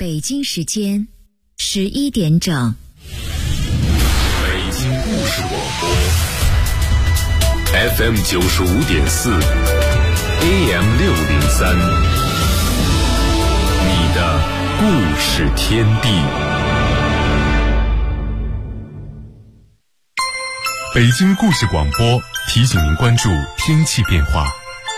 北京时间11点整。 北京故事广播 FM 95.4 AM 603，你的故事天地。北京故事广播提醒您关注天气变化。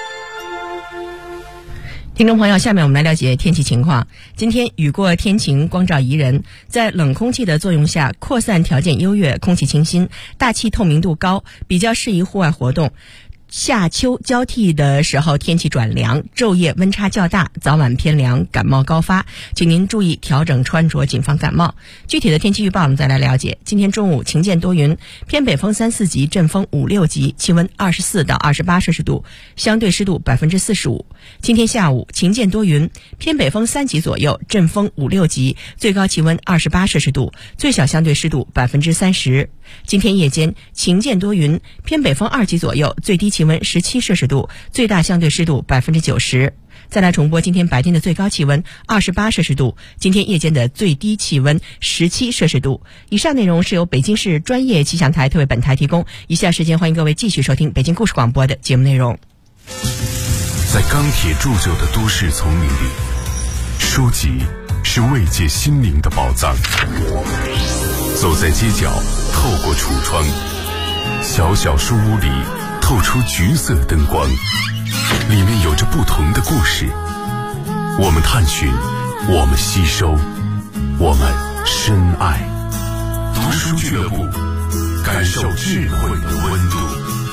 听众朋友，下面我们来了解天气情况。今天雨过天晴，光照宜人，在冷空气的作用下，扩散条件优越，空气清新，大气透明度高，比较适宜户外活动。夏秋交替的时候，天气转凉，昼夜温差较大，早晚偏凉，感冒高发，请您注意调整穿着，谨防感冒。具体的天气预报我们再来了解。今天中午晴间多云，偏北风3、4级，阵风5、6级，气温24到28摄氏度，相对湿度45%。今天下午晴间多云，偏北风3级左右，阵风5、6级，最高气温28摄氏度，最小相对湿度30%。今天夜间晴间多云，偏北风2级左右，最低气温17摄氏度，最大相对湿度90%。再来重播今天白天的最高气温28摄氏度，今天夜间的最低气温17摄氏度。以上内容是由北京市专业气象台特为本台提供。以下时间欢迎各位继续收听北京故事广播的节目内容。 在钢铁铸就的都市丛林里，书籍是慰藉心灵的宝藏。走在街角，透过橱窗，小小书屋里透出橘色灯光，里面有着不同的故事。我们探寻，我们吸收，我们深爱。读书俱乐部，感受智慧的温度。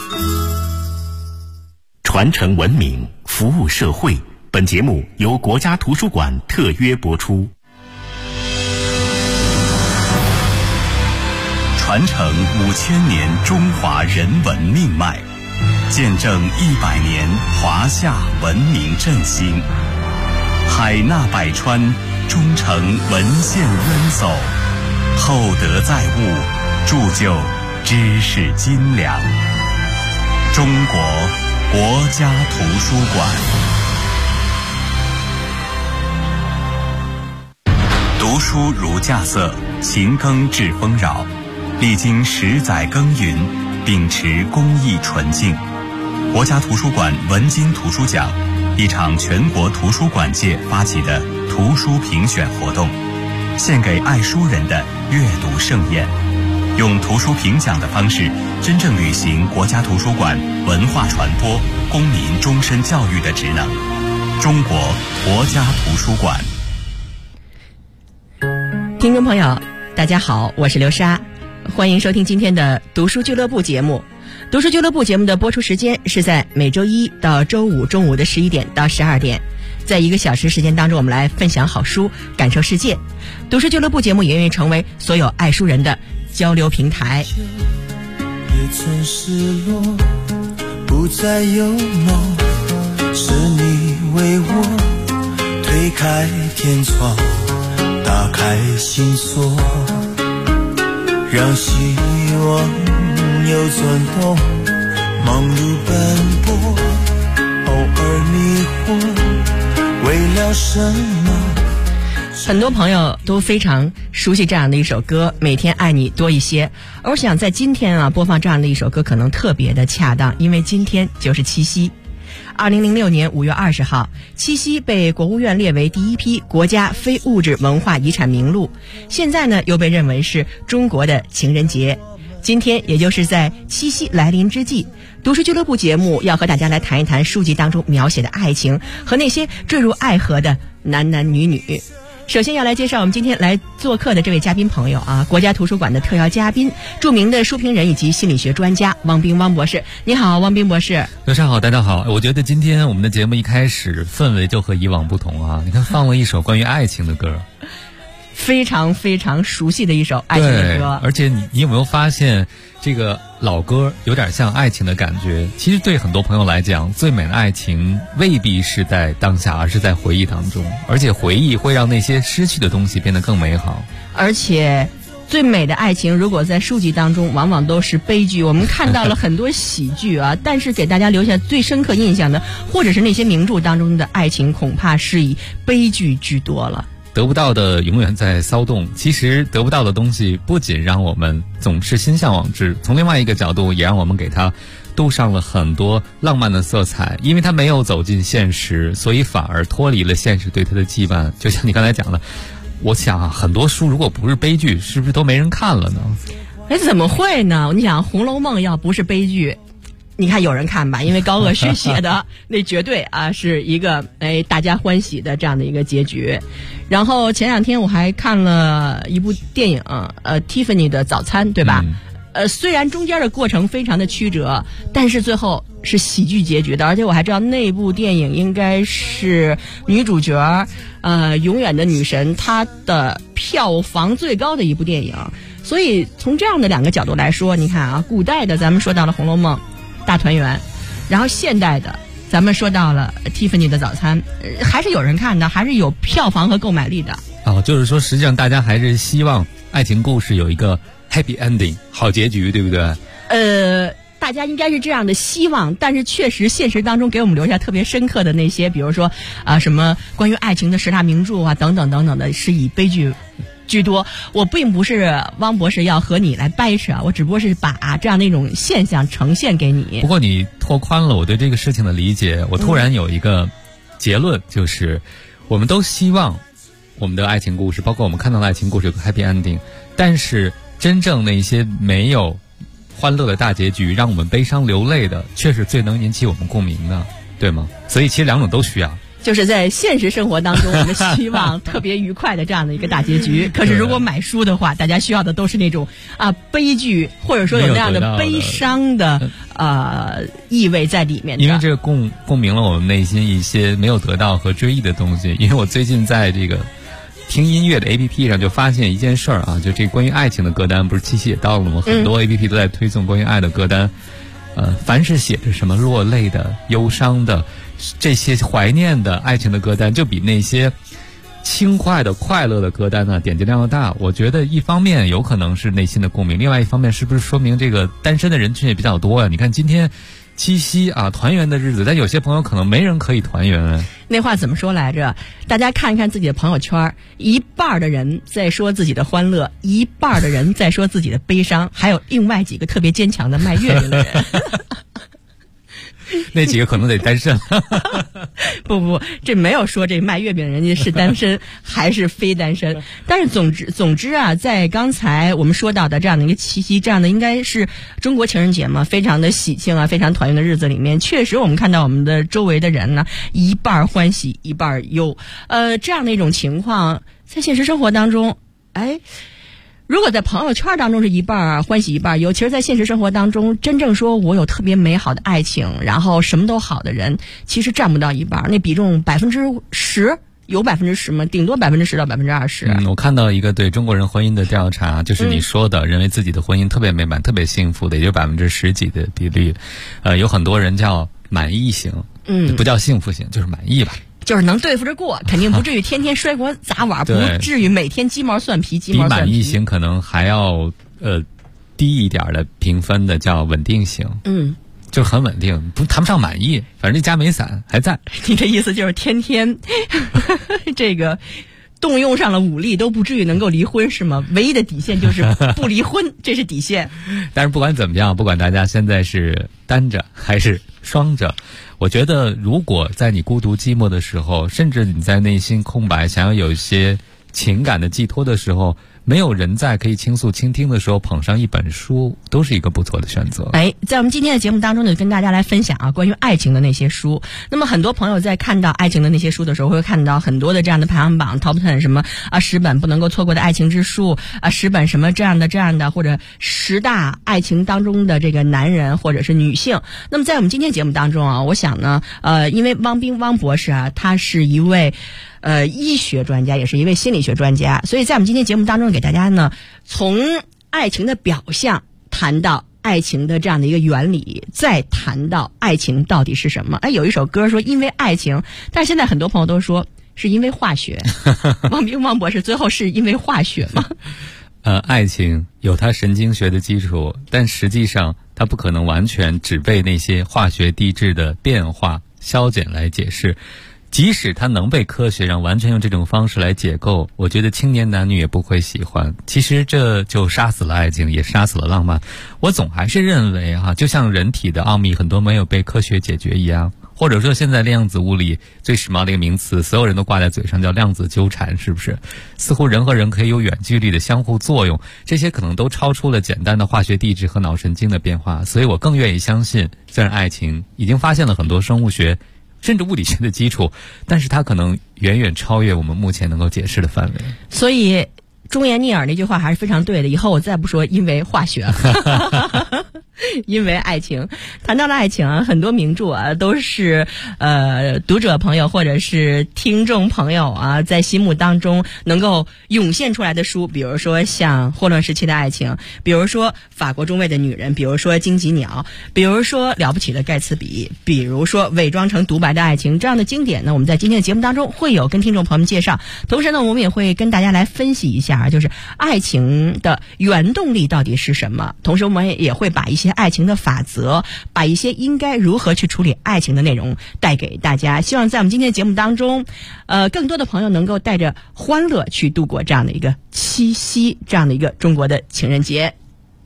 传承文明，服务社会。本节目由国家图书馆特约播出。传承5000年中华人文命脉，见证100年华夏文明振兴。海纳百川，忠诚文献渊薮，厚德载物，铸就知识精良。中国国家图书馆。读书如稼穑，勤耕致丰饶。历经10载耕耘，秉持公益纯净，国家图书馆文津图书奖，一场全国图书馆界发起的图书评选活动，献给爱书人的阅读盛宴，用图书评奖的方式，真正履行国家图书馆文化传播、公民终身教育的职能。中国国家图书馆。 听众朋友，大家好，我是刘莎。欢迎收听今天的读书俱乐部节目。读书俱乐部节目的播出时间是在每周一到周五中午的11点到12点，在1个小时时间当中，我们来分享好书，感受世界。读书俱乐部节目也愿意成为所有爱书人的交流平台。 也曾失落，不再有梦，是你为我推开天窗，打开心锁，让希望有转动，忙碌奔波，偶尔迷惑，为了什么？ 很多朋友都非常熟悉这样的一首歌，每天爱你多一些。而我想在今天播放这样的一首歌可能特别的恰当，因为今天就是七夕。2006年5月20号，七夕被国务院列为第一批国家非物质文化遗产名录，现在呢又被认为是中国的情人节。今天也就是在七夕来临之际，读书俱乐部节目要和大家来谈一谈书籍当中描写的爱情和那些坠入爱河的男男女女。首先要来介绍我们今天来做客的这位嘉宾朋友国家图书馆的特邀嘉宾，著名的书评人以及心理学专家汪斌汪博士。你好，汪斌博士。 刘少好，大家好。我觉得今天我们的节目一开始氛围就和以往不同你看放了一首关于爱情的歌， 非常非常熟悉的一首爱情的歌。 而且你有没有发现这个老歌有点像爱情的感觉？其实对很多朋友来讲，最美的爱情未必是在当下，而是在回忆当中，而且回忆会让那些失去的东西变得更美好。 而且最美的爱情如果在书籍当中往往都是悲剧，我们看到了很多喜剧但是给大家留下最深刻印象的，或者是那些名著当中的爱情，恐怕是以悲剧居多了。 得不到的永远在骚动。其实得不到的东西不仅让我们总是心向往之，从另外一个角度也让我们给它镀上了很多浪漫的色彩。因为它没有走进现实，所以反而脱离了现实对它的羁绊。就像你刚才讲的，我想啊，很多书如果不是悲剧，是不是都没人看了呢？ 怎么会呢？你想《红楼梦》要不是悲剧，你看有人看吧，因为高鹗续写的那绝对啊是一个大家欢喜的这样的一个结局。然后前2天我还看了一部电影Tiffany 的早餐，对吧？虽然中间的过程非常的曲折，但是最后是喜剧结局的。而且我还知道那部电影应该是女主角永远的女神她的票房最高的一部电影。所以从这样的2个角度来说，你看啊，古代的咱们说到了《红楼梦》大团圆，然后现代的咱们说到了 Tiffany 的早餐，还是有人看的，还是有票房和购买力的。 就是说实际上大家还是希望爱情故事有一个 happy ending 好结局，对不对？ 大家应该是这样的希望，但是确实现实当中给我们留下特别深刻的那些，比如说什么关于爱情的10大名著啊等等等等的，是以悲剧居多。我并不是汪博士要和你来掰扯，我只不过是把这样的一种现象呈现给你。 不过你拓宽了我对这个事情的理解，我突然有一个结论，就是我们都希望我们的爱情故事，包括我们看到的爱情故事有个 happy ending， 但是真正那些没有欢乐的大结局让我们悲伤流泪的，却是最能引起我们共鸣的，对吗？所以其实2种都需要。 就是在现实生活当中，我们希望特别愉快的这样的一个大结局。可是如果买书的话，大家需要的都是那种悲剧，或者说有那样的悲伤的意味在里面的。 因为这个共鸣了我们内心一些没有得到和追忆的东西。因为我最近在这个听音乐的 APP 上就发现一件事儿啊，就这关于爱情的歌单，不是七夕也到了吗？很多 APP 都在推送关于爱的歌单。凡是写着什么落泪的、忧伤的、这些怀念的爱情的歌单，就比那些轻快的、快乐的歌单呢点击量要大。我觉得一方面有可能是内心的共鸣，另外一方面是不是说明这个单身的人群也比较多呀？你看今天七夕啊，团圆的日子，但有些朋友可能没人可以团圆。 那话怎么说来着？大家看一看自己的朋友圈，一半的人在说自己的欢乐，一半的人在说自己的悲伤，还有另外几个特别坚强的卖月饼的人。 那几个可能得单身。 不，这没有说这卖月饼人家是单身还是非单身。但是总之啊，在刚才我们说到的这样的一个七夕，这样的应该是中国情人节嘛，非常的喜庆啊，非常团圆的日子里面，确实我们看到我们的周围的人呢，一半欢喜一半忧。这样的一种情况，在现实生活当中，如果在朋友圈当中是一半欢喜一半忧，其实在现实生活当中，真正说我有特别美好的爱情，然后什么都好的人，其实占不到一半，那比重10%，有10%吗？顶多10%到20%。 我看到一个对中国人婚姻的调查，就是你说的，认为自己的婚姻特别美满、特别幸福的，也就10%几的比率。有很多人叫满意型，不叫幸福型，就是满意吧。 就是能对付着过，肯定不至于天天摔锅砸碗，不至于每天鸡毛蒜皮。 比满意型可能还要低一点的评分的叫稳定型，就是很稳定，不谈不上满意，反正这家没散还在。 你的意思就是天天这个动用上了武力都不至于能够离婚是吗？唯一的底线就是不离婚，这是底线。 但是不管怎么样，不管大家现在是单着还是双着，我觉得如果在你孤独寂寞的时候，甚至你在内心空白，想要有一些情感的寄托的时候，没有人在可以倾诉倾听的时候，捧上一本书都是一个不错的选择。 在我们今天的节目当中呢，跟大家来分享啊关于爱情的那些书。那么很多朋友在看到爱情的那些书的时候，会看到很多的这样的排行榜 Top 10，什么10本不能够错过的爱情之书10本什么这样的，或者10大爱情当中的这个男人或者是女性。那么在我们今天节目当中啊，我想呢因为汪博士啊，他是一位医学专家，也是一位心理学专家，所以在我们今天节目当中给大家呢，从爱情的表象谈到爱情的这样的一个原理，再谈到爱情到底是什么。有一首歌说因为爱情，但是现在很多朋友都说是因为化学。汪博士最后是因为化学吗？ 爱情有它神经学的基础，但实际上它不可能完全只被那些化学地质的变化消减来解释。 即使它能被科学上完全用这种方式来解构，我觉得青年男女也不会喜欢。其实这就杀死了爱情，也杀死了浪漫。我总还是认为就像人体的奥秘很多没有被科学解决一样，或者说现在量子物理最时髦的一个名词，所有人都挂在嘴上，叫量子纠缠，是不是？似乎人和人可以有远距离的相互作用，这些可能都超出了简单的化学地质和脑神经的变化。所以我更愿意相信，虽然爱情已经发现了很多生物学甚至物理学的基础，但是它可能远远超越我们目前能够解释的范围。 所以忠言逆耳那句话还是非常对的，以后我再不说因为化学了因为爱情。谈到了爱情很多名著都是读者朋友或者是听众朋友在心目当中能够涌现出来的书，比如说像霍乱时期的爱情，比如说法国中尉的女人，比如说荆棘鸟，比如说了不起的盖茨比，比如说伪装成独白的爱情，这样的经典呢，我们在今天的节目当中会有跟听众朋友们介绍。同时呢，我们也会跟大家来分析一下就是爱情的原动力到底是什么，同时我们也会把一些爱情的法则，把一些应该如何去处理爱情的内容带给大家。希望在我们今天的节目当中更多的朋友能够带着欢乐去度过这样的一个七夕，这样的一个中国的情人节。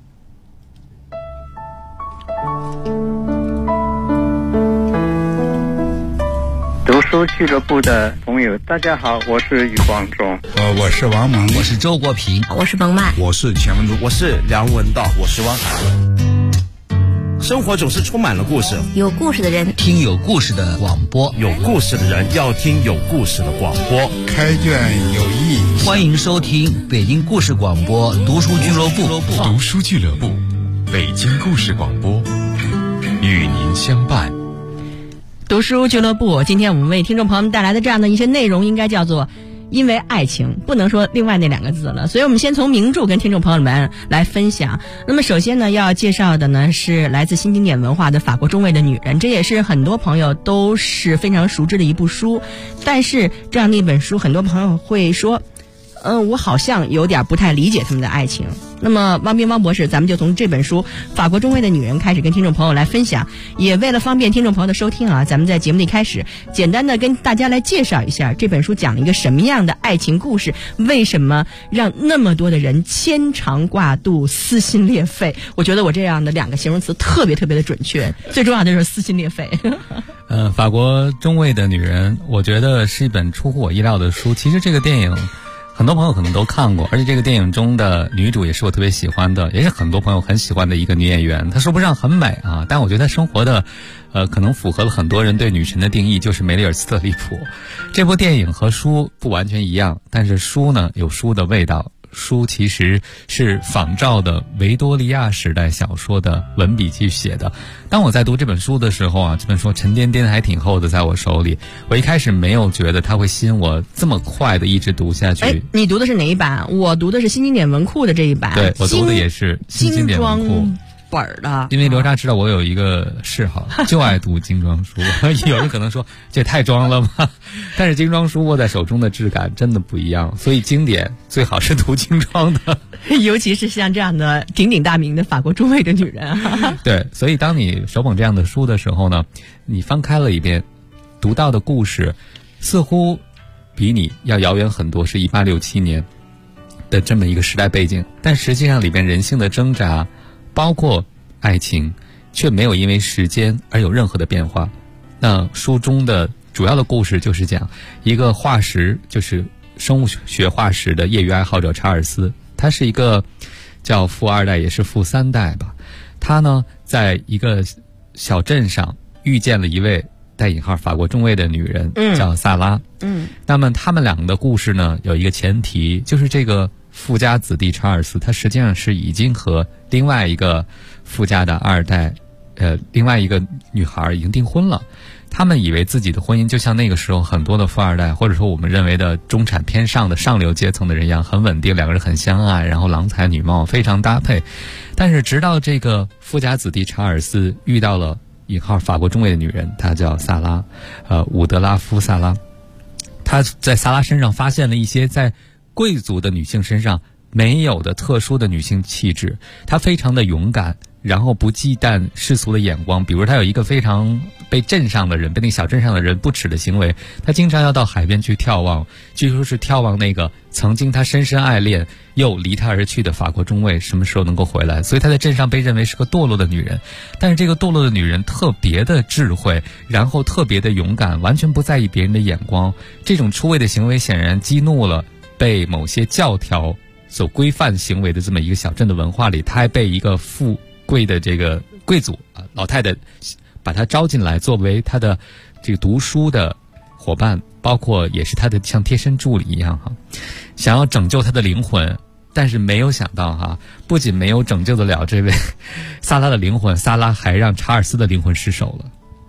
读书俱乐部的朋友大家好，我是余光中， 我是王蒙， 我是周国平， 我是彭曼， 我是钱文如，我是梁文道，我是汪海。生活总是充满了故事， 有故事的人听有故事的广播， 有故事的人要听有故事的广播。 开卷有益， 欢迎收听北京故事广播读书俱乐部。 读书俱乐部，北京故事广播，与您相伴。 读书俱乐部，今天我们为听众朋友们带来的这样的一些内容，应该叫做因为爱情，不能说另外那两个字了。所以我们先从名著跟听众朋友们来分享。那么首先呢，要介绍的呢是来自新经典文化的《法国中尉的女人》，这也是很多朋友都是非常熟知的一部书。但是这样的一本书，很多朋友会说我好像有点不太理解他们的爱情。那么汪斌汪博士，咱们就从这本书《法国中尉的女人》开始跟听众朋友来分享，也为了方便听众朋友的收听咱们在节目里开始简单的跟大家来介绍一下这本书讲了一个什么样的爱情故事，为什么让那么多的人牵肠挂肚、撕心裂肺。我觉得我这样的两个形容词特别特别的准确，最重要的就是撕心裂肺法国中尉的女人，我觉得是一本出乎我意料的书。其实这个电影很多朋友可能都看过，而且这个电影中的女主也是我特别喜欢的，也是很多朋友很喜欢的一个女演员。她说不上很美但我觉得她生活的可能符合了很多人对女神的定义，就是梅丽尔·斯特里普。这部电影和书不完全一样，但是书呢有书的味道。书其实是仿照的维多利亚时代小说的文笔去写的。当我在读这本书的时候这本书沉甸甸还挺厚的，在我手里，我一开始没有觉得它会吸引我这么快的一直读下去。 你读的是哪一版？我读的是新经典文库的这一版。 对，我读的也是新经典文库本的。 因为刘莎知道我有一个嗜好，就爱读精装书有人可能说这也太装了吧，但是精装书握在手中的质感真的不一样，所以经典最好是读精装的尤其是像这样的鼎鼎大名的法国中尉的女人对，所以当你手捧这样的书的时候呢，你翻开了一遍，读到的故事似乎比你要遥远很多，是1867年的这么一个时代背景，但实际上里边人性的挣扎包括爱情却没有因为时间而有任何的变化。那书中的主要的故事就是讲一个化石，就是生物学化石的业余爱好者查尔斯，他是一个叫富二代也是富三代吧。他呢在一个小镇上遇见了一位带引号法国中尉的女人，叫萨拉。那么他们两个的故事呢有一个前提，就是这个富家子弟查尔斯他实际上是已经和另外一个富家的二代另外一个女孩已经订婚了。他们以为自己的婚姻就像那个时候很多的富二代，或者说我们认为的中产偏上的上流阶层的人一样，很稳定，两个人很相爱，然后郎才女貌，非常搭配。但是直到这个富家子弟查尔斯遇到了引号法国中尉的女人，她叫萨拉，伍德拉夫萨拉。他在萨拉身上发现了一些在贵族的女性身上没有的特殊的女性气质，她非常的勇敢， 然后不忌惮世俗的眼光。比如他有一个非常被镇上的人，被那个小镇上的人不耻的行为，他经常要到海边去眺望，据说是眺望那个曾经他深深爱恋又离他而去的法国中尉什么时候能够回来。所以他在镇上被认为是个堕落的女人，但是这个堕落的女人特别的智慧，然后特别的勇敢，完全不在意别人的眼光。这种出位的行为显然激怒了被某些教条所规范行为的这么一个小镇的文化里。他还被一个富贵的这个贵族老太太把他招进来，作为他的这个读书的伙伴，包括也是他的像贴身助理一样想要拯救他的灵魂。但是没有想到不仅没有拯救得了这位萨拉的灵魂，萨拉还让查尔斯的灵魂失手了。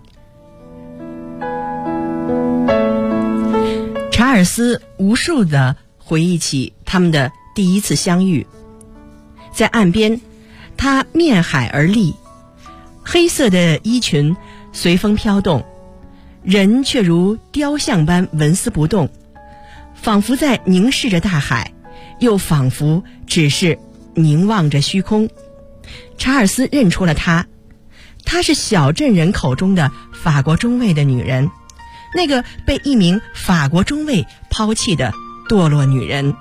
查尔斯无数地回忆起他们的第一次相遇，在岸边，他面海而立，黑色的衣裙随风飘动，人却如雕像般纹丝不动，仿佛在凝视着大海，又仿佛只是凝望着虚空。查尔斯认出了她是小镇人口中的法国中尉的女人，那个被一名法国中尉抛弃的堕落女人。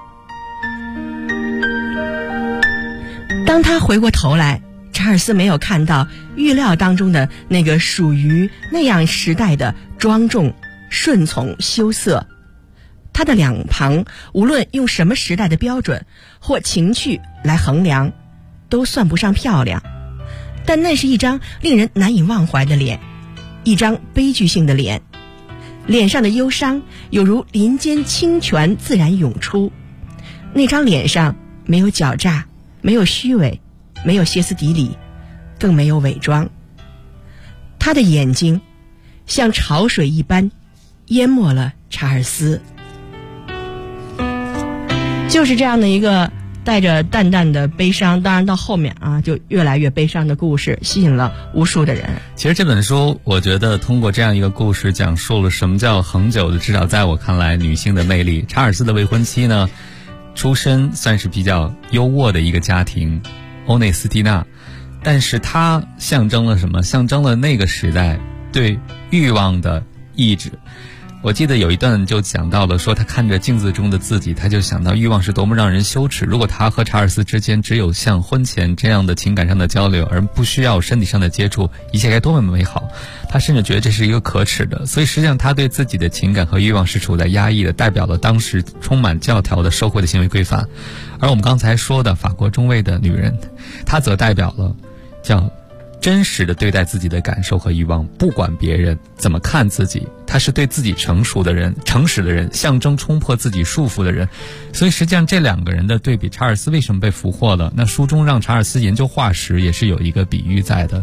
当他回过头来，查尔斯没有看到预料当中的那个属于那样时代的庄重、顺从、羞涩。他的两旁，无论用什么时代的标准或情趣来衡量，都算不上漂亮，但那是一张令人难以忘怀的脸，一张悲剧性的脸。脸上的忧伤有如林间清泉自然涌出，那张脸上没有狡诈，没有虚伪，没有歇斯底里，更没有伪装。他的眼睛像潮水一般淹没了查尔斯。就是这样的一个带着淡淡的悲伤，当然到后面就越来越悲伤的故事，吸引了无数的人。 其实这本书我觉得通过这样一个故事讲述了什么叫恒久的，至少在我看来女性的魅力。查尔斯的未婚妻呢，出身算是比较优渥的一个家庭，欧内斯蒂娜，但是她象征了什么？象征了那个时代对欲望的抑制。我记得有一段就讲到了，说他看着镜子中的自己，他就想到欲望是多么让人羞耻。如果他和查尔斯之间只有像婚前这样的情感上的交流，而不需要身体上的接触，一切该多么美好。他甚至觉得这是一个可耻的。所以实际上他对自己的情感和欲望是处在压抑的，代表了当时充满教条的社会的行为规范。而我们刚才说的法国中尉的女人，她则代表了叫真实的对待自己的感受和欲望，不管别人怎么看自己，他是对自己成熟的人，诚实的人，象征冲破自己束缚的人。所以实际上这两个人的对比，查尔斯为什么被俘获了？那书中让查尔斯研究化石也是有一个比喻在的。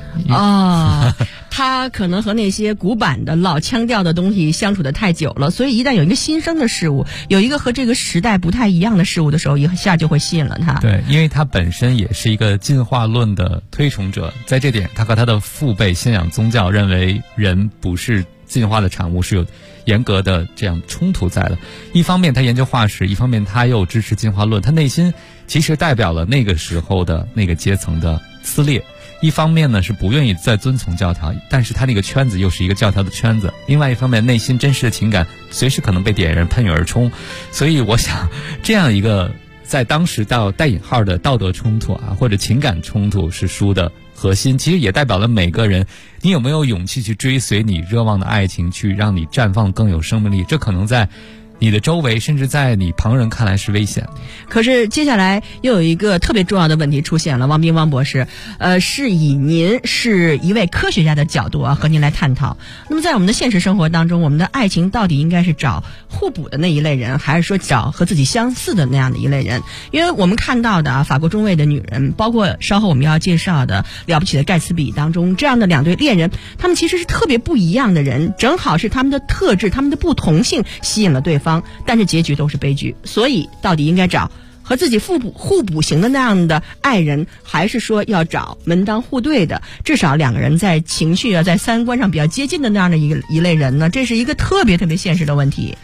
他可能和那些古板的老腔调的东西相处得太久了，所以一旦有一个新生的事物，有一个和这个时代不太一样的事物的时候，一下就会吸引了他。 对，因为他本身也是一个进化论的推崇者，在这点他和他的父辈信仰宗教，认为人不是进化的产物，是有严格的这样冲突在的。一方面他研究化石，一方面他又支持进化论，他内心其实代表了那个时候的那个阶层的撕裂。一方面呢是不愿意再遵从教条，但是他那个圈子又是一个教条的圈子。另外一方面，内心真实的情感随时可能被点燃，喷涌而冲。所以我想，这样一个在当时到带引号的道德冲突或者情感冲突是书的核心，其实也代表了每个人，你有没有勇气去追随你热望的爱情，去让你绽放更有生命力。这可能在你的周围，甚至在你旁人看来是危险的。 可是接下来又有一个特别重要的问题出现了，汪斌汪博士，是以您是一位科学家的角度和您来探讨。那么在我们的现实生活当中，我们的爱情到底应该是找互补的那一类人，还是说找和自己相似的那样的一类人？因为我们看到的法国中尉的女人，包括稍后我们要介绍的了不起的盖茨比当中，这样的两对恋人，他们其实是特别不一样的人，正好是他们的特质，他们的不同性吸引了对方，但是结局都是悲剧。所以到底应该找和自己互补型的那样的爱人，还是说要找门当户对的，至少两个人在情绪在三观上比较接近的那样的一类人呢？这是一个特别特别现实的问题。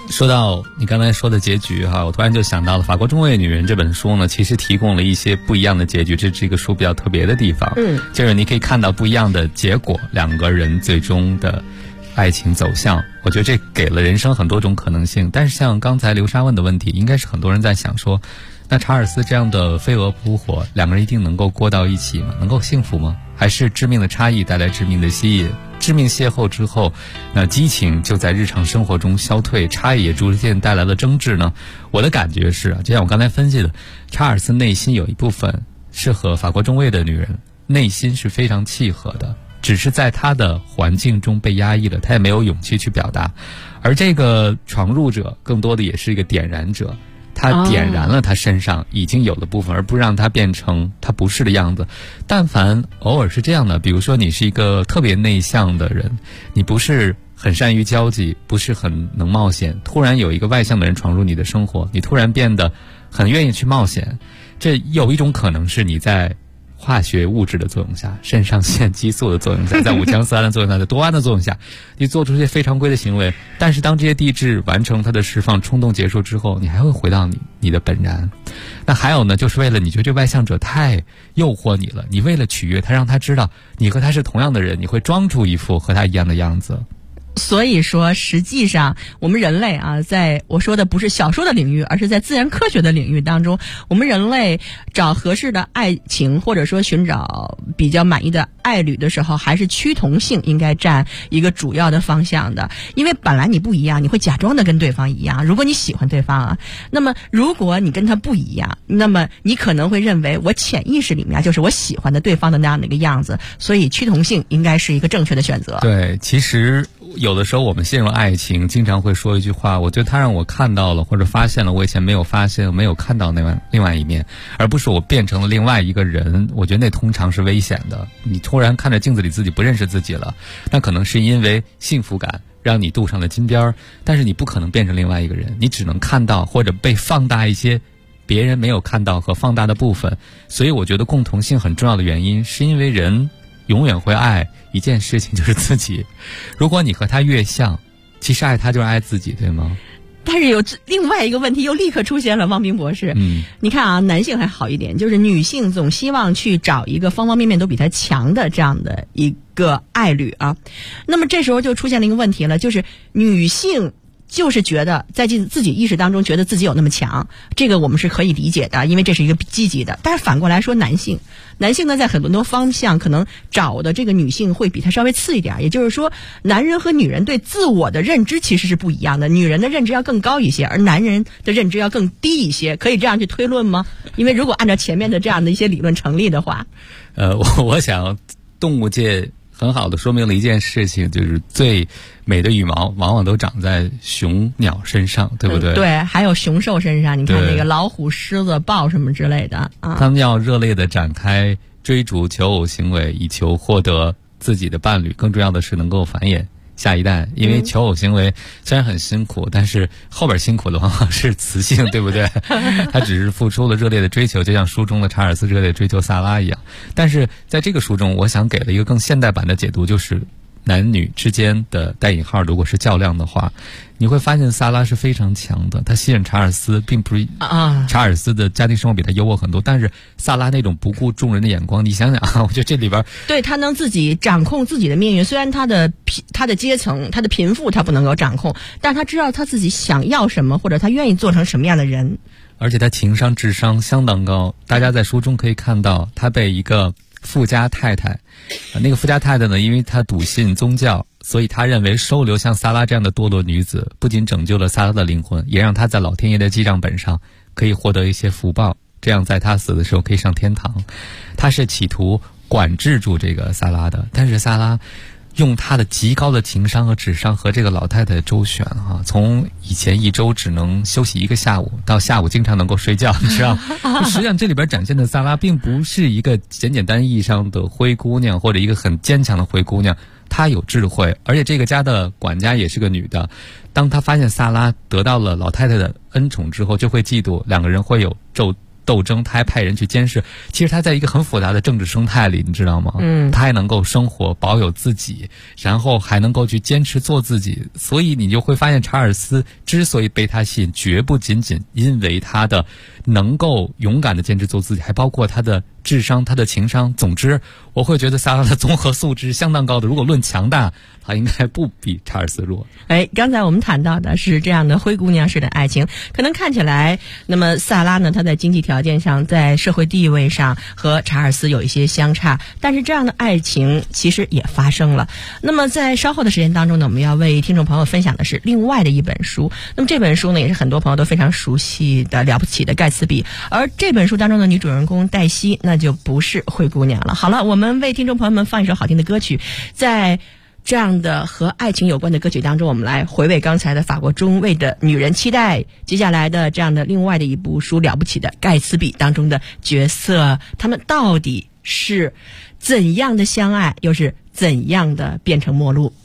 说到你刚才说的结局哈，我突然就想到了《法国中卫女人》这本书呢，其实提供了一些不一样的结局，这是这个书比较特别的地方。就是你可以看到不一样的结果，两个人最终的爱情走向，我觉得这给了人生很多种可能性。但是像刚才刘莎问的问题，应该是很多人在想说，那查尔斯这样的飞蛾扑火，两个人一定能够过到一起吗？能够幸福吗？还是致命的差异带来致命的吸引？致命邂逅之后，那激情就在日常生活中消退，差异也逐渐带来了争执呢？我的感觉是就像我刚才分析的，查尔斯内心有一部分是和法国中卫的女人内心是非常契合的，只是在他的环境中被压抑了，他也没有勇气去表达。而这个闯入者更多的也是一个点燃者，他点燃了他身上已经有的部分，而不让他变成他不是的样子。但凡偶尔是这样的，比如说你是一个特别内向的人，你不是很善于交际，不是很能冒险，突然有一个外向的人闯入你的生活，你突然变得很愿意去冒险。这有一种可能是你在化学物质的作用下，肾上腺激素的作用下，在五羟色胺的作用下，在多胺的作用下，你做出一些非常规的行为。但是当这些地质完成它的释放，冲动结束之后，你还会回到你的本然。那还有呢，就是为了你觉得这外向者太诱惑你了，你为了取悦他，让他知道你和他是同样的人，你会装出一副和他一样的样子。 所以说实际上我们人类啊，在我说的不是小说的领域，而是在自然科学的领域当中，我们人类找合适的爱情，或者说寻找比较满意的爱侣的时候，还是趋同性应该占一个主要的方向的。因为本来你不一样，你会假装的跟对方一样，如果你喜欢对方啊，那么如果你跟他不一样，那么你可能会认为我潜意识里面就是我喜欢的对方的那样的一个样子，所以趋同性应该是一个正确的选择。 对，其实有的时候我们陷入爱情，经常会说一句话，我觉得他让我看到了或者发现了我以前没有发现没有看到另外一面，而不是我变成了另外一个人。我觉得那通常是危险的。你突然看着镜子里自己不认识自己了，那可能是因为幸福感让你镀上了金边，但是你不可能变成另外一个人，你只能看到或者被放大一些别人没有看到和放大的部分。所以我觉得共同性很重要的原因，是因为人永远会爱一件事情，就是自己。如果你和他越像，其实爱他就是爱自己，对吗？ 但是有另外一个问题又立刻出现了，汪冰博士。你看啊，男性还好一点，就是女性总希望去找一个方方面面都比他强的这样的一个爱侣啊。那么这时候就出现了一个问题了，就是女性就是觉得在自己意识当中觉得自己有那么强，这个我们是可以理解的，因为这是一个积极的。但是反过来说，男性呢在很多方向可能找的这个女性会比他稍微次一点，也就是说男人和女人对自我的认知其实是不一样的，女人的认知要更高一些，而男人的认知要更低一些，可以这样去推论吗？因为如果按照前面的这样的一些理论成立的话， 我想动物界很好的说明了一件事情，就是最美的羽毛往往都长在雄鸟身上，对不对？ 对，还有雄兽身上，你看那个老虎、狮子、豹什么之类的啊， 他们要热烈的展开追逐求偶行为，以求获得自己的伴侣，更重要的是能够繁衍下一代。因为求偶行为虽然很辛苦，但是后边辛苦的往往是雌性，对不对？他只是付出了热烈的追求，就像书中的查尔斯热烈追求萨拉一样。但是在这个书中，我想给了一个更现代版的解读，就是男女之间的带引号如果是较量的话，你会发现萨拉是非常强的，他吸引查尔斯并不是查尔斯的家庭生活比他优渥很多，但是萨拉那种不顾众人的眼光，你想想啊，我觉得这里边对他能自己掌控自己的命运，虽然他的阶层他的贫富他不能够掌控，但是他知道他自己想要什么，或者他愿意做成什么样的人， 而且他情商智商相当高。大家在书中可以看到，他被一个富家太太，那个富家太太呢，因为她笃信宗教，所以她认为收留像萨拉这样的堕落女子，不仅拯救了萨拉的灵魂，也让她在老天爷的记账本上可以获得一些福报，这样在她死的时候可以上天堂。她是企图管制住这个萨拉的，但是萨拉用他的极高的情商和智商和这个老太太周旋啊，从以前一周只能休息1个下午，到下午经常能够睡觉，你知道实际上这里边展现的萨拉并不是一个简单意义上的灰姑娘，或者一个很坚强的灰姑娘，她有智慧，而且这个家的管家也是个女的。当她发现萨拉得到了老太太的恩宠之后，就会嫉妒，两个人会有斗争，他还派人去监视。其实他在一个很复杂的政治生态里，你知道吗？他还能够生活，保有自己，然后还能够去坚持做自己。所以你就会发现，查尔斯之所以被他吸引，绝不仅仅因为他的能够勇敢的坚持做自己，还包括他的智商、他的情商。总之，我会觉得萨拉的综合素质相当高的。如果论强大，他应该不比查尔斯弱。 刚才我们谈到的是这样的灰姑娘式的爱情，可能看起来，那么萨拉呢，她在经济条件上，在社会地位上和查尔斯有一些相差，但是这样的爱情其实也发生了。那么在稍后的时间当中呢，我们要为听众朋友分享的是另外的一本书。那么这本书呢，也是很多朋友都非常熟悉的了不起的盖茨比，而这本书当中的女主人公黛西，那就不是灰姑娘了。好了，我们为听众朋友们放一首好听的歌曲，在这样的和爱情有关的歌曲当中，我们来回味刚才的法国中卫的女人，期待接下来的这样的另外的一部书了不起的盖茨比当中的角色，他们到底是怎样的相爱，又是怎样的变成陌路。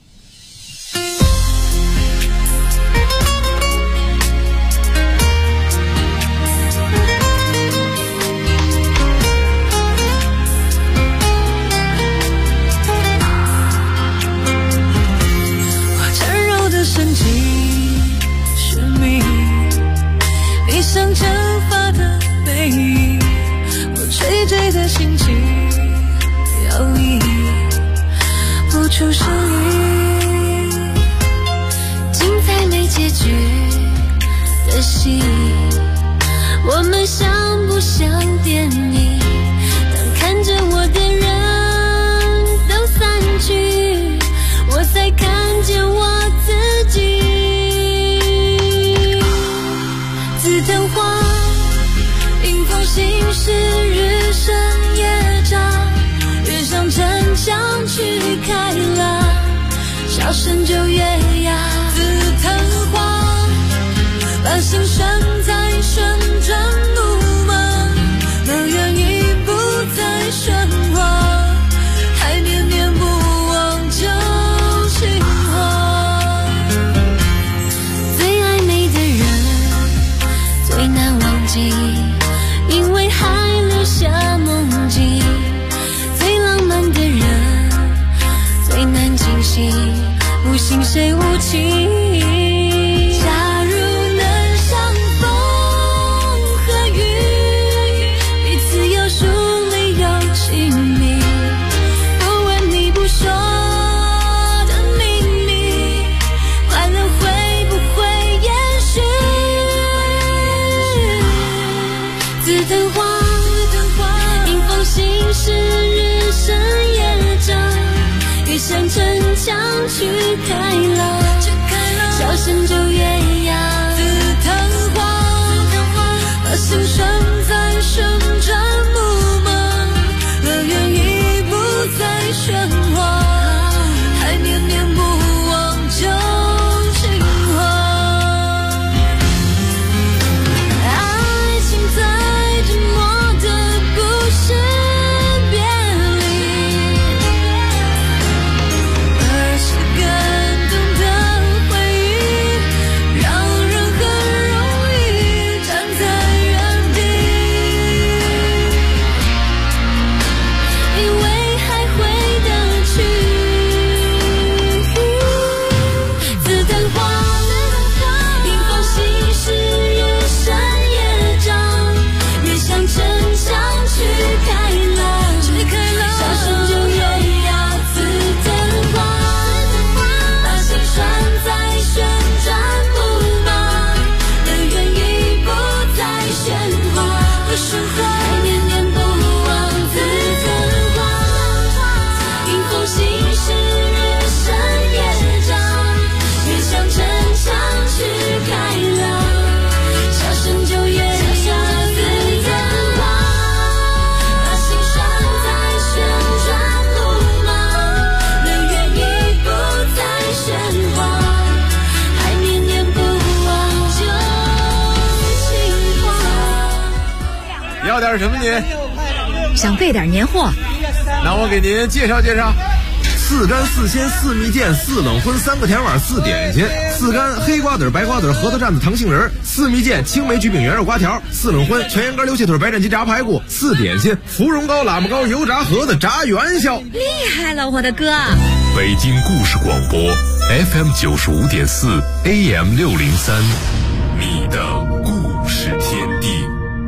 像蒸发的背影，我垂坠的心情摇曳，不出声音。精彩没结局的戏，我们像不像电影？当看着我的人都散去，我才看见我自己。紫藤花，迎风行驶，日升夜长，越向城墙去开朗，笑声就越哑。紫藤花，把心拴在旋转木马，乐园已不再喧哗，还念念不忘旧情话。最暧昧的人最难忘记，因为还留下梦境。最浪漫的人最难惊醒，不信谁无情。假如能相逢和雨，彼此有疏离有亲密，不问你不说的秘密，快乐会不会延续？紫藤花，迎风行驶，日升夜长，越向城墙去开朗，笑声就越哑。紫藤花，把心拴在旋转木马，乐园已不再喧哗，还念念不忘旧情话。爱情最折磨的不是别离，而是感动的回忆，让人很容易站在原地，以为还回得去。紫藤花，迎风行驶，日升夜长，越向城墙去开朗，笑声就越哑。紫藤花，把心拴在旋转木马，乐园已不再喧哗，还念念不忘。紫藤花，迎风行驶，日升夜长，越向城墙去开朗，笑声就越哑。紫藤花，把心拴在旋转木马，乐园已不再喧哗，还念念不忘旧情话。 要点什么您？ 想备点年货， 那我给您介绍介绍。 4干4鲜4蜜饯4冷荤3个甜碗4点心，4干黑瓜子白瓜子核桃蘸子糖杏仁，4蜜饯青梅橘饼圆肉瓜条，4冷荤全羊肝溜气腿白斩鸡炸排骨，4点心芙蓉糕喇嘛糕油炸盒子炸元宵。 厉害了，我的哥！ 北京故事广播 FM 95.4 AM 603，你的故事天地。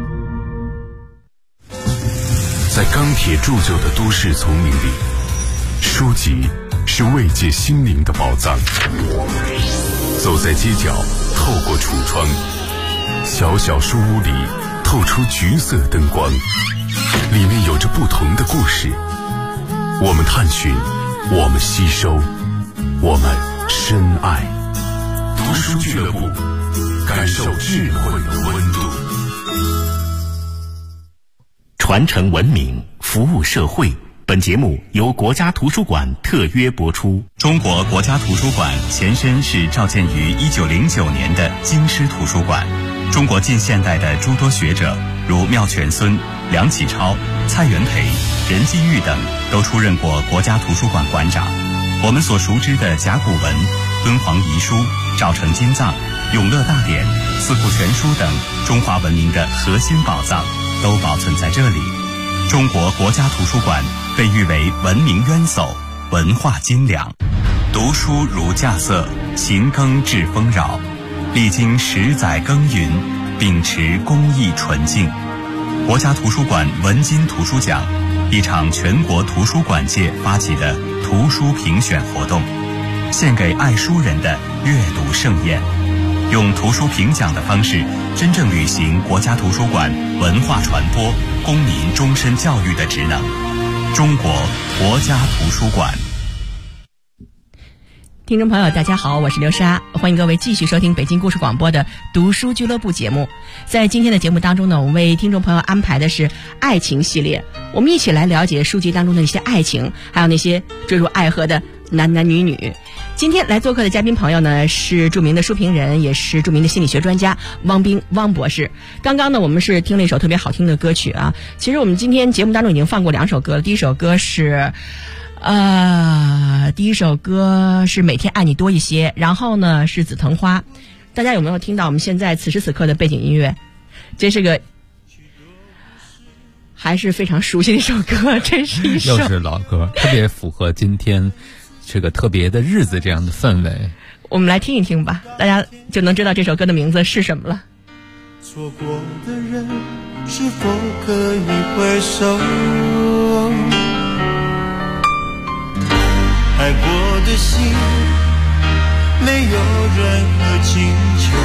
在钢铁铸就的都市丛林里，书籍是慰藉心灵的宝藏。走在街角，透过橱窗，小小书屋里透出橘色灯光，里面有着不同的故事。我们探寻，我们吸收，我们深爱。读书俱乐部，感受智慧的温度。 传承文明，服务社会。本节目由国家图书馆特约播出。 中国国家图书馆前身是召建于1909年的京师图书馆。中国近现代的诸多学者，如妙泉孙、梁启超、蔡元培、任继玉等，都出任过国家图书馆馆长。我们所熟知的甲骨文、敦煌遗书、赵城金藏、永乐大典、四库全书等中华文明的核心宝藏，都保存在这里。中国国家图书馆被誉为文明渊薮，文化精良。读书如稼穑，勤耕致丰饶。历经10载耕耘，秉持公益纯净。国家图书馆文津图书奖，一场全国图书馆界发起的图书评选活动，献给爱书人的阅读盛宴。用图书评奖的方式，真正履行国家图书馆文化传播、公民终身教育的职能。中国国家图书馆。 听众朋友大家好，我是刘莎，欢迎各位继续收听北京故事广播的读书俱乐部节目。在今天的节目当中呢，我们为听众朋友安排的是爱情系列，我们一起来了解书籍当中的一些爱情，还有那些坠入爱河的男男女女。今天来做客的嘉宾朋友呢，是著名的书评人，也是著名的心理学专家汪冰汪博士。刚刚呢，我们是听了一首特别好听的歌曲啊。其实我们今天节目当中已经放过2首歌了，第一首歌是每天爱你多一些，然后呢是紫藤花。大家有没有听到我们现在此时此刻的背景音乐？这是个还是非常熟悉的一首歌，这是一首又是老歌，特别符合今天这个特别的日子这样的氛围。 我们来听一听吧，大家就能知道这首歌的名字是什么了。 错过的人是否可以回首，爱过的心没有任何请求，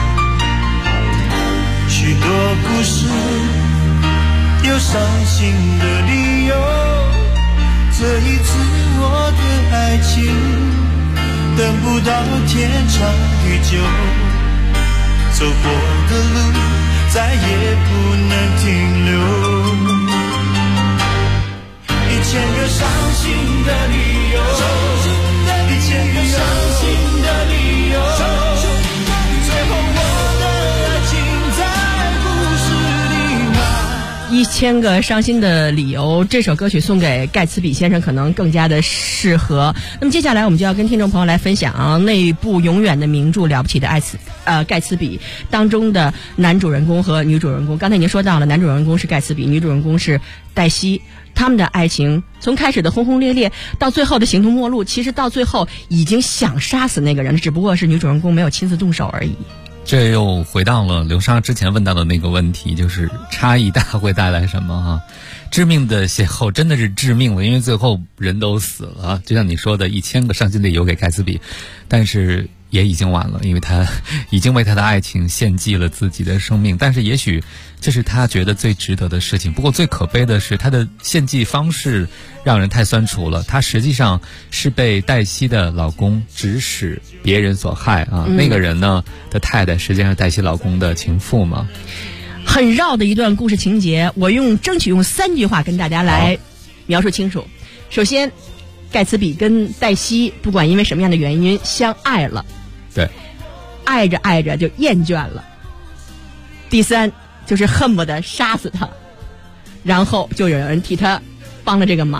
许多故事有伤心的理由，这一次我的爱情等不到天长地久，走过的路再也不能停留，1000个伤心的理由，1000个伤心的理由，最后我的爱情在故事里吗 ？1000个伤心的理由，这首歌曲送给盖茨比先生可能更加的适合。那么接下来我们就要跟听众朋友来分享那部永远的名著《了不起的盖茨比》当中的男主人公和女主人公。刚才已经说到了，男主人公是盖茨比，女主人公是黛西。他们的爱情从开始的轰轰烈烈到最后的形同陌路，其实到最后已经想杀死那个人，只不过是女主人公没有亲自动手而已。 这又回到了刘莎之前问到的那个问题，就是差异大会带来什么哈？致命的邂逅真的是致命了，因为最后人都死了，就像你说的1000个伤心的理由给盖茨比，但是也已经晚了，因为他已经为他的爱情献祭了自己的生命。但是也许这是他觉得最值得的事情。不过最可悲的是他的献祭方式让人太酸楚了，他实际上是被黛西的老公指使别人所害啊。那个人呢的太太实际上是黛西老公的情妇嘛。 很绕的一段故事情节，我争取用3句话跟大家来描述清楚。首先，盖茨比跟黛西不管因为什么样的原因相爱了， 对， 爱着爱着就厌倦了。第3就是恨不得杀死他，然后就有人替他帮了这个忙。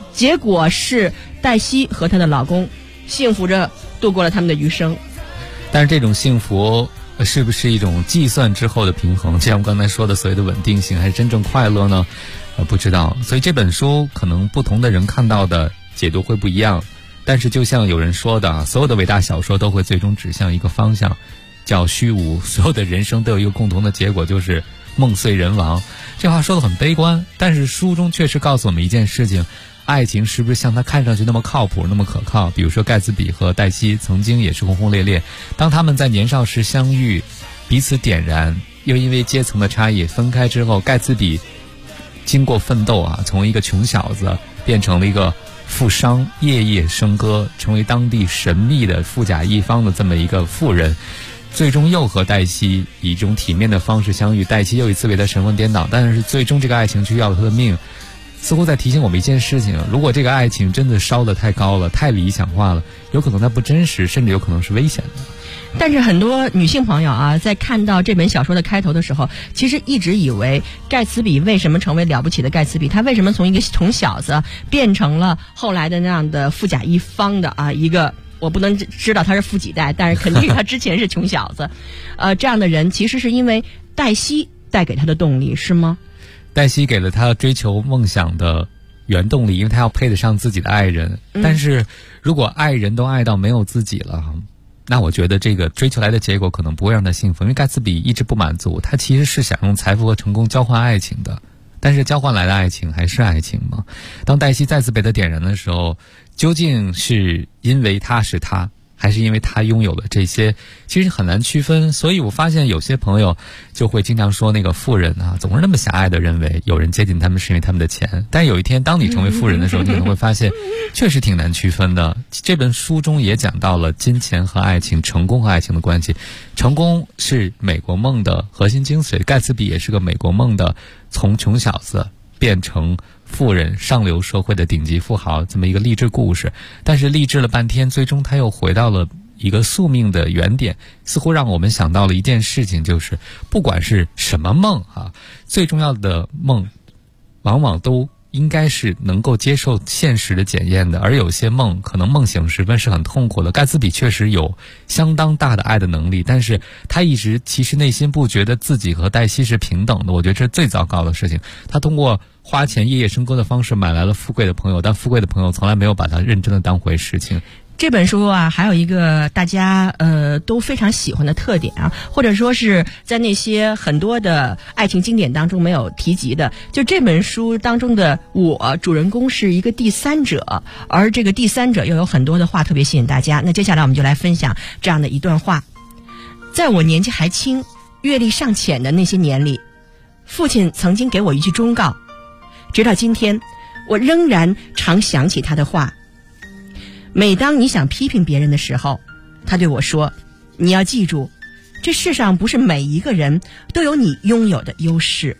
结果是黛西和她的老公幸福着度过了他们的余生。 但是这种幸福是不是一种计算之后的平衡，就像我刚才说的所谓的稳定性，还是真正快乐呢？不知道。所以这本书可能不同的人看到的解读会不一样，但是就像有人说的，所有的伟大小说都会最终指向一个方向，叫虚无。所有的人生都有一个共同的结果，就是梦碎人亡。这话说得很悲观，但是书中确实告诉我们一件事情，爱情是不是像它看上去那么靠谱那么可靠。比如说盖茨比和黛西曾经也是轰轰烈烈，当他们在年少时相遇，彼此点燃，又因为阶层的差异分开之后，盖茨比经过奋斗从一个穷小子变成了一个富商，夜夜笙歌，成为当地神秘的富甲一方的这么一个富人，最终又和黛西以一种体面的方式相遇，黛西又一次为他神魂颠倒，但是最终这个爱情却要了他的命。似乎在提醒我们一件事情，如果这个爱情真的烧得太高了，太理想化了，有可能它不真实，甚至有可能是危险的。 但是很多女性朋友在看到这本小说的开头的时候，其实一直以为盖茨比为什么成为了不起的盖茨比，他为什么从一个穷小子变成了后来的那样的富甲一方的一个，我不能知道他是富几代，但是肯定他之前是穷小子这样的人，其实是因为黛西带给他的动力，是吗？ 黛西给了他追求梦想的原动力，因为他要配得上自己的爱人。但是如果爱人都爱到没有自己了，那我觉得这个追求来的结果可能不会让他幸福。因为盖茨比一直不满足，他其实是想用财富和成功交换爱情的，但是交换来的爱情还是爱情吗？当黛西再次被他点燃的时候，究竟是因为他是他，还是因为他拥有了这些，其实很难区分。所以我发现有些朋友就会经常说那个富人总是那么狭隘的认为有人接近他们是因为他们的钱，但有一天当你成为富人的时候，你可能会发现确实挺难区分的。这本书中也讲到了金钱和爱情，成功和爱情的关系。成功是美国梦的核心精髓，盖茨比也是个美国梦的从穷小子变成富人，上流社会的顶级富豪，这么一个励志故事。但是励志了半天，最终他又回到了一个宿命的原点，似乎让我们想到了一件事情，就是不管是什么梦最重要的梦往往都应该是能够接受现实的检验的，而有些梦可能梦醒时分是很痛苦的。盖茨比确实有相当大的爱的能力，但是他一直其实内心不觉得自己和黛西是平等的，我觉得这是最糟糕的事情。他通过花钱夜夜笙歌的方式买来了富贵的朋友，但富贵的朋友从来没有把他认真的当回事情。 这本书还有一个大家都非常喜欢的特点或者说是在那些很多的爱情经典当中没有提及的，就这本书当中的主人公是一个第三者，而这个第三者又有很多的话特别吸引大家。那接下来我们就来分享这样的一段话。在我年纪还轻、阅历尚浅的那些年里，父亲曾经给我一句忠告，直到今天我仍然常想起他的话。每当你想批评别人的时候，他对我说，你要记住，这世上不是每一个人都有你拥有的优势。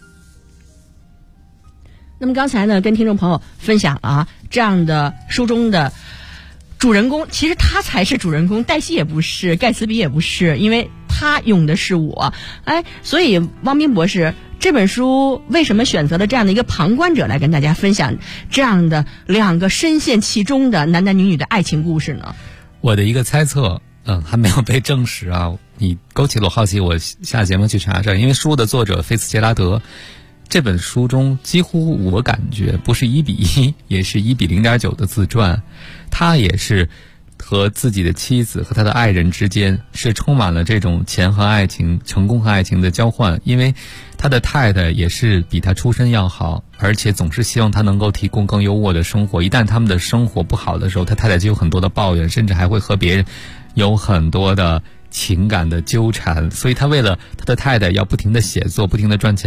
那么刚才呢，跟听众朋友分享了这样的书中的主人公，其实他才是主人公，黛西也不是，盖茨比也不是，因为他用的是我。所以汪斌博士，这本书为什么选择了这样的一个旁观者来跟大家分享这样的两个深陷其中的男男女女的爱情故事呢？ 我的一个猜测还没有被证实你勾起了我好奇，我下节目去查查。因为书的作者菲茨杰拉德，这本书中几乎我感觉不是1:1，也是1:0.9的自传。他也是和自己的妻子和他的爱人之间是充满了这种钱和爱情、成功和爱情的交换。因为他的太太也是比他出身要好，而且总是希望他能够提供更优渥的生活。一旦他们的生活不好的时候，他太太就有很多的抱怨，甚至还会和别人有很多的情感的纠缠。所以他为了他的太太要不停的写作，不停的赚钱。